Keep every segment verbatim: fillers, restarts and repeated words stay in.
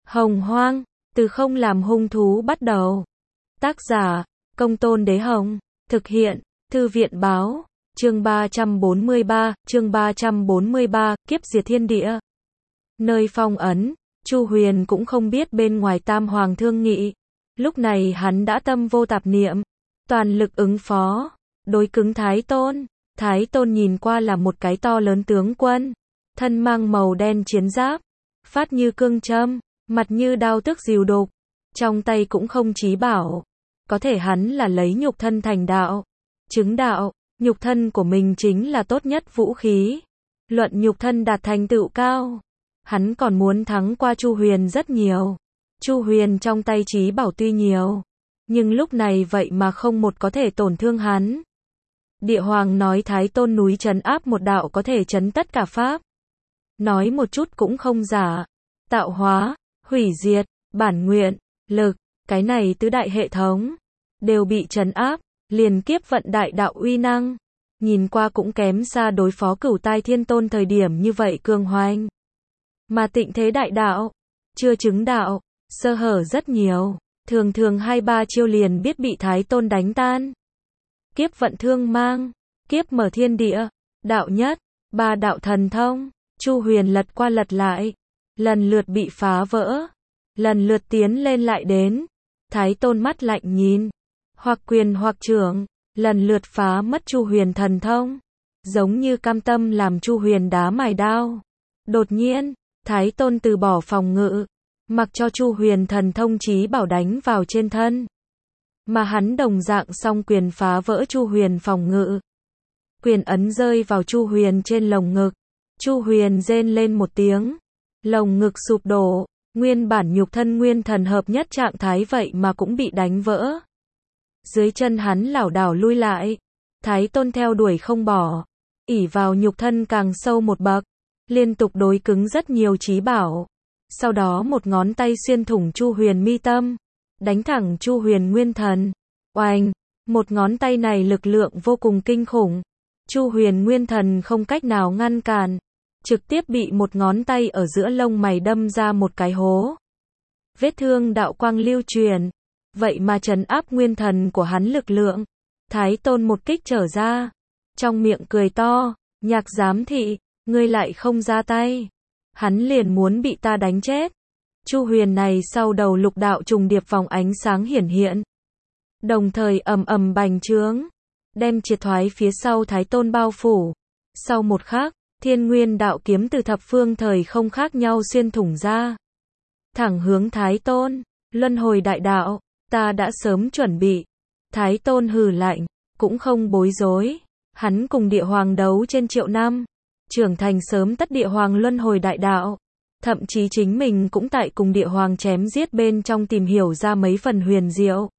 Hồng Hoang, từ không làm hung thú bắt đầu. Tác giả, Công Tôn Đế Hồng. Thực hiện, Thư viện Báo. Chương ba trăm bốn mươi ba, chương ba trăm bốn mươi ba, kiếp diệt thiên địa. Nơi phong ấn, Chu Huyền cũng không biết bên ngoài Tam Hoàng thương nghị. Lúc này hắn đã tâm vô tạp niệm, toàn lực ứng phó, đối cứng Thái Tôn. Thái Tôn nhìn qua là một cái to lớn tướng quân, thân mang màu đen chiến giáp, phát như cương châm, mặt như đao tước dìu đục, trong tay cũng không chí bảo. Có thể hắn là lấy nhục thân thành đạo, chứng đạo, nhục thân của mình chính là tốt nhất vũ khí. Luận nhục thân đạt thành tựu cao, hắn còn muốn thắng qua Chu Huyền rất nhiều. Chu Huyền trong tay chí bảo tuy nhiều, nhưng lúc này vậy mà không một có thể tổn thương hắn. Địa Hoàng nói Thái Tôn núi trấn áp một đạo có thể trấn tất cả pháp. Nói một chút cũng không giả. Tạo hóa, hủy diệt, bản nguyện, lực, cái này tứ đại hệ thống đều bị trấn áp, liền kiếp vận đại đạo uy năng, nhìn qua cũng kém xa đối phó Cửu Tai Thiên Tôn thời điểm như vậy cường hoành. Mà Tịnh Thế đại đạo, chưa chứng đạo, sơ hở rất nhiều, thường thường hai ba chiêu liền biết bị Thái Tôn đánh tan. Kiếp vận thương mang, kiếp mở thiên địa, đạo nhất, ba đạo thần thông, Chu Huyền lật qua lật lại, lần lượt bị phá vỡ, lần lượt tiến lên lại đến. Thái Tôn mắt lạnh nhìn, hoặc quyền hoặc trưởng, lần lượt phá mất Chu Huyền thần thông, giống như cam tâm làm Chu Huyền đá mài đao. Đột nhiên, Thái Tôn từ bỏ phòng ngự, mặc cho Chu Huyền thần thông chí bảo đánh vào trên thân. Mà hắn đồng dạng song quyền phá vỡ Chu Huyền phòng ngự. Quyền ấn rơi vào Chu Huyền trên lồng ngực. Chu Huyền rên lên một tiếng, lồng ngực sụp đổ, nguyên bản nhục thân nguyên thần hợp nhất trạng thái vậy mà cũng bị đánh vỡ. Dưới chân hắn lảo đảo lui lại, Thái Tôn theo đuổi không bỏ, ỷ vào nhục thân càng sâu một bậc, liên tục đối cứng rất nhiều chí bảo. Sau đó một ngón tay xuyên thủng Chu Huyền mi tâm, đánh thẳng Chu Huyền nguyên thần. Oanh, một ngón tay này lực lượng vô cùng kinh khủng. Chu Huyền nguyên thần không cách nào ngăn cản, trực tiếp bị một ngón tay ở giữa lông mày đâm ra một cái hố. Vết thương đạo quang lưu truyền, vậy mà trấn áp nguyên thần của hắn lực lượng. Thái Tôn một kích trở ra, trong miệng cười to, Nhạc giám thị, ngươi lại không ra tay, hắn liền muốn bị ta đánh chết. Chu Huyền này sau đầu lục đạo trùng điệp vòng ánh sáng hiển hiện, đồng thời ầm ầm bành trướng, đem triệt thoái phía sau Thái Tôn bao phủ. Sau một khắc, Thiên Nguyên đạo kiếm từ thập phương thời không khác nhau xuyên thủng ra, thẳng hướng Thái Tôn. Luân hồi đại đạo, ta đã sớm chuẩn bị. Thái Tôn hừ lạnh, cũng không bối rối. Hắn cùng Địa Hoàng đấu trên triệu năm, trưởng thành sớm tất Địa Hoàng luân hồi đại đạo. Thậm chí chính mình cũng tại cùng Địa Hoàng chém giết bên trong tìm hiểu ra mấy phần huyền diệu.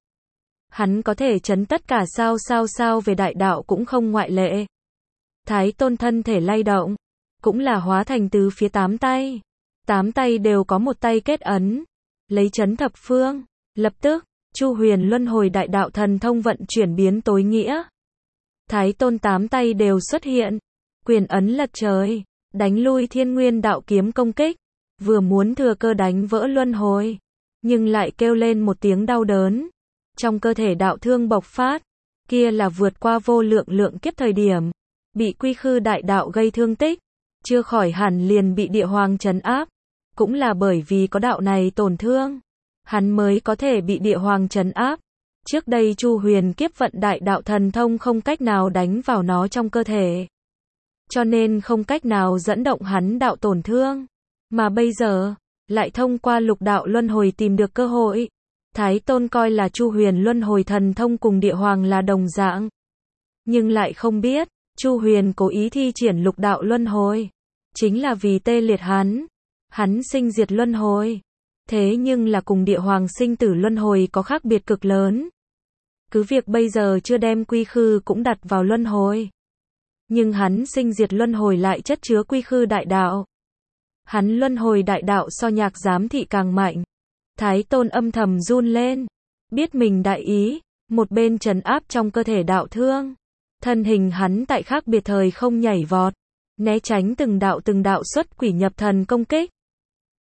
Hắn có thể chấn tất cả sao sao sao về đại đạo cũng không ngoại lệ. Thái Tôn thân thể lay động, cũng là hóa thành từ phía tám tay. Tám tay đều có một tay kết ấn, lấy chấn thập phương. Lập tức, Chu Huyền luân hồi đại đạo thần thông vận chuyển biến tối nghĩa. Thái Tôn tám tay đều xuất hiện, quyền ấn lật trời, đánh lui Thiên Nguyên đạo kiếm công kích. Vừa muốn thừa cơ đánh vỡ luân hồi, nhưng lại kêu lên một tiếng đau đớn. Trong cơ thể đạo thương bộc phát, kia là vượt qua vô lượng lượng kiếp thời điểm, bị quy khư đại đạo gây thương tích, chưa khỏi hẳn liền bị Địa Hoàng trấn áp. Cũng là bởi vì có đạo này tổn thương, hắn mới có thể bị Địa Hoàng trấn áp. Trước đây Chu Huyền kiếp vận đại đạo thần thông không cách nào đánh vào nó trong cơ thể, cho nên không cách nào dẫn động hắn đạo tổn thương. Mà bây giờ, lại thông qua lục đạo luân hồi tìm được cơ hội. Thái Tôn coi là Chu Huyền luân hồi thần thông cùng Địa Hoàng là đồng dạng, nhưng lại không biết, Chu Huyền cố ý thi triển lục đạo luân hồi, chính là vì tê liệt hắn. Hắn sinh diệt luân hồi, thế nhưng là cùng Địa Hoàng sinh tử luân hồi có khác biệt cực lớn. Cứ việc bây giờ chưa đem quy khư cũng đặt vào luân hồi, nhưng hắn sinh diệt luân hồi lại chất chứa quy khư đại đạo. Hắn luân hồi đại đạo so Nhạc giám thị càng mạnh. Thái Tôn âm thầm run lên, biết mình đại ý, một bên trấn áp trong cơ thể đạo thương, thân hình hắn tại khác biệt thời không nhảy vọt, né tránh từng đạo từng đạo xuất quỷ nhập thần công kích.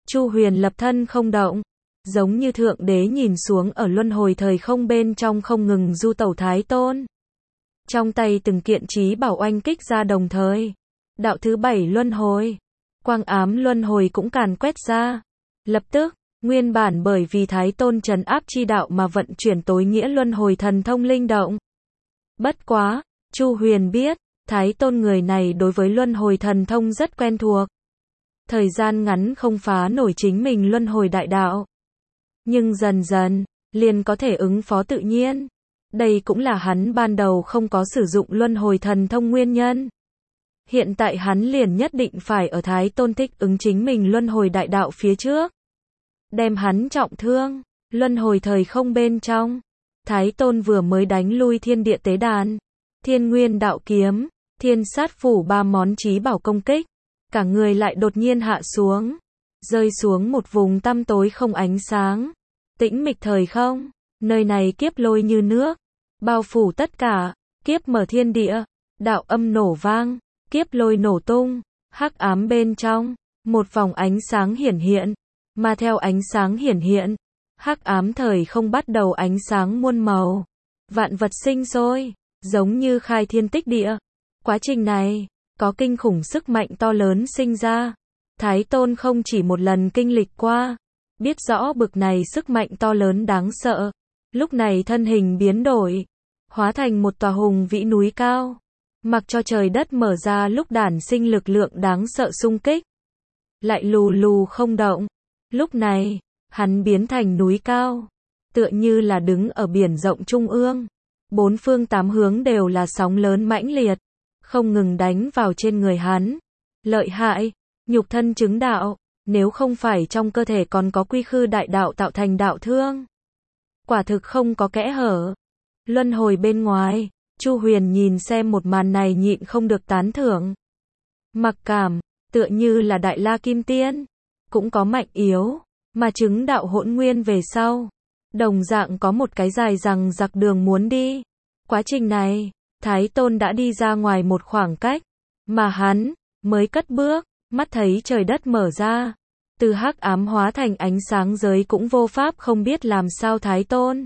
Chu Huyền lập thân không động, giống như thượng đế nhìn xuống ở luân hồi thời không bên trong không ngừng du tẩu Thái Tôn. Trong tay từng kiện trí bảo oanh kích ra đồng thời. Đạo thứ bảy luân hồi, quang ám luân hồi cũng càn quét ra. Lập tức, nguyên bản bởi vì Thái Tôn trấn áp chi đạo mà vận chuyển tối nghĩa luân hồi thần thông linh động. Bất quá, Chu Huyền biết, Thái Tôn người này đối với luân hồi thần thông rất quen thuộc. Thời gian ngắn không phá nổi chính mình luân hồi đại đạo. Nhưng dần dần, liền có thể ứng phó tự nhiên. Đây cũng là hắn ban đầu không có sử dụng luân hồi thần thông nguyên nhân. Hiện tại hắn liền nhất định phải ở Thái Tôn thích ứng chính mình luân hồi đại đạo phía trước. Đem hắn trọng thương, luân hồi thời không bên trong. Thái Tôn vừa mới đánh lui thiên địa tế đàn, thiên nguyên đạo kiếm, thiên sát phủ ba món trí bảo công kích. Cả người lại đột nhiên hạ xuống, rơi xuống một vùng tăm tối không ánh sáng. Tĩnh mịch thời không, nơi này kiếp lôi như nước, bao phủ tất cả, kiếp mở thiên địa, đạo âm nổ vang, kiếp lôi nổ tung, hắc ám bên trong, một vòng ánh sáng hiển hiện, mà theo ánh sáng hiển hiện, hắc ám thời không bắt đầu ánh sáng muôn màu, vạn vật sinh sôi, giống như khai thiên tích địa. Quá trình này, có kinh khủng sức mạnh to lớn sinh ra. Thái Tôn không chỉ một lần kinh lịch qua, biết rõ bực này sức mạnh to lớn đáng sợ. Lúc này thân hình biến đổi, hóa thành một tòa hùng vĩ núi cao. Mặc cho trời đất mở ra lúc đản sinh lực lượng đáng sợ xung kích. Lại lù lù không động. Lúc này, hắn biến thành núi cao. Tựa như là đứng ở biển rộng trung ương. Bốn phương tám hướng đều là sóng lớn mãnh liệt. Không ngừng đánh vào trên người hắn. Lợi hại, nhục thân chứng đạo, nếu không phải trong cơ thể còn có quy khư đại đạo tạo thành đạo thương. Quả thực không có kẽ hở. Luân hồi bên ngoài, Chu Huyền nhìn xem một màn này nhịn không được tán thưởng. Mặc cảm, tựa như là Đại La Kim Tiên, cũng có mạnh yếu, mà chứng đạo hỗn nguyên về sau. Đồng dạng có một cái dài dằng dặc đường muốn đi. Quá trình này, Thái Tôn đã đi ra ngoài một khoảng cách, mà hắn mới cất bước, mắt thấy trời đất mở ra, từ hắc ám hóa thành ánh sáng giới cũng vô pháp không biết làm sao Thái Tôn.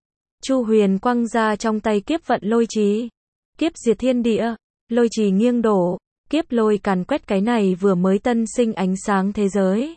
Chu Huyền quăng ra trong tay kiếp vận lôi trì, kiếp diệt thiên địa, lôi trì nghiêng đổ, kiếp lôi càn quét cái này vừa mới tân sinh ánh sáng thế giới.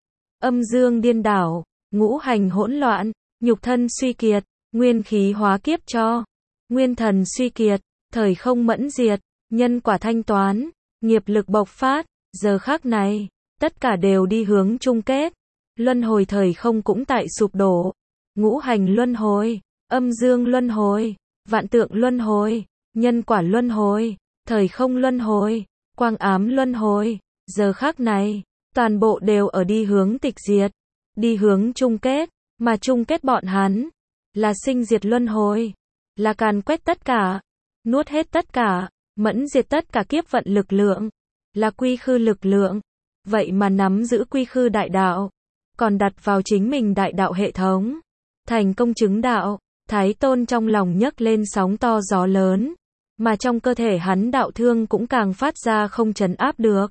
Âm dương điên đảo, ngũ hành hỗn loạn, nhục thân suy kiệt, nguyên khí hóa kiếp cho, nguyên thần suy kiệt, thời không mẫn diệt, nhân quả thanh toán, nghiệp lực bộc phát. Giờ khắc này, tất cả đều đi hướng chung kết. Luân hồi thời không cũng tại sụp đổ. Ngũ hành luân hồi, âm dương luân hồi, vạn tượng luân hồi, nhân quả luân hồi, thời không luân hồi, quang ám luân hồi. Giờ khắc này, toàn bộ đều ở đi hướng tịch diệt, đi hướng chung kết, mà chung kết bọn hắn là sinh diệt luân hồi, là càn quét tất cả, nuốt hết tất cả, mẫn diệt tất cả kiếp vận lực lượng, là quy khư lực lượng. Vậy mà nắm giữ quy khư đại đạo, còn đặt vào chính mình đại đạo hệ thống, thành công chứng đạo. Thái Tôn trong lòng nhấc lên sóng to gió lớn, mà trong cơ thể hắn đạo thương cũng càng phát ra không trấn áp được.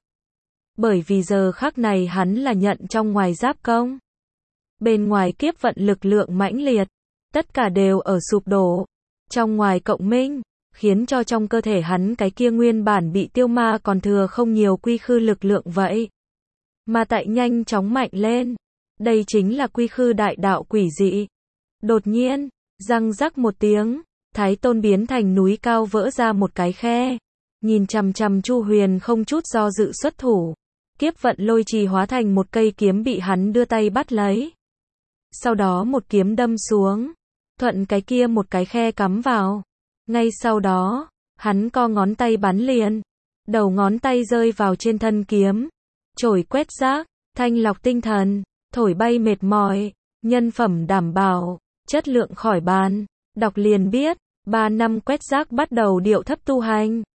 Bởi vì giờ khắc này hắn là nhận trong ngoài giáp công. Bên ngoài kiếp vận lực lượng mãnh liệt, tất cả đều ở sụp đổ, trong ngoài cộng minh, khiến cho trong cơ thể hắn cái kia nguyên bản bị tiêu ma còn thừa không nhiều quy khư lực lượng vậy. Mà tại nhanh chóng mạnh lên. Đây chính là quy khư đại đạo quỷ dị. Đột nhiên, răng rắc một tiếng, Thái Tôn biến thành núi cao vỡ ra một cái khe. Nhìn chằm chằm Chu Huyền không chút do dự xuất thủ. Kiếp vận lôi trì hóa thành một cây kiếm bị hắn đưa tay bắt lấy. Sau đó một kiếm đâm xuống, thuận cái kia một cái khe cắm vào. Ngay sau đó, hắn co ngón tay bắn liền. Đầu ngón tay rơi vào trên thân kiếm. Chổi quét rác, thanh lọc tinh thần, thổi bay mệt mỏi, nhân phẩm đảm bảo, chất lượng khỏi bàn. Đọc liền biết, ba năm quét rác bắt đầu điệu thấp tu hành.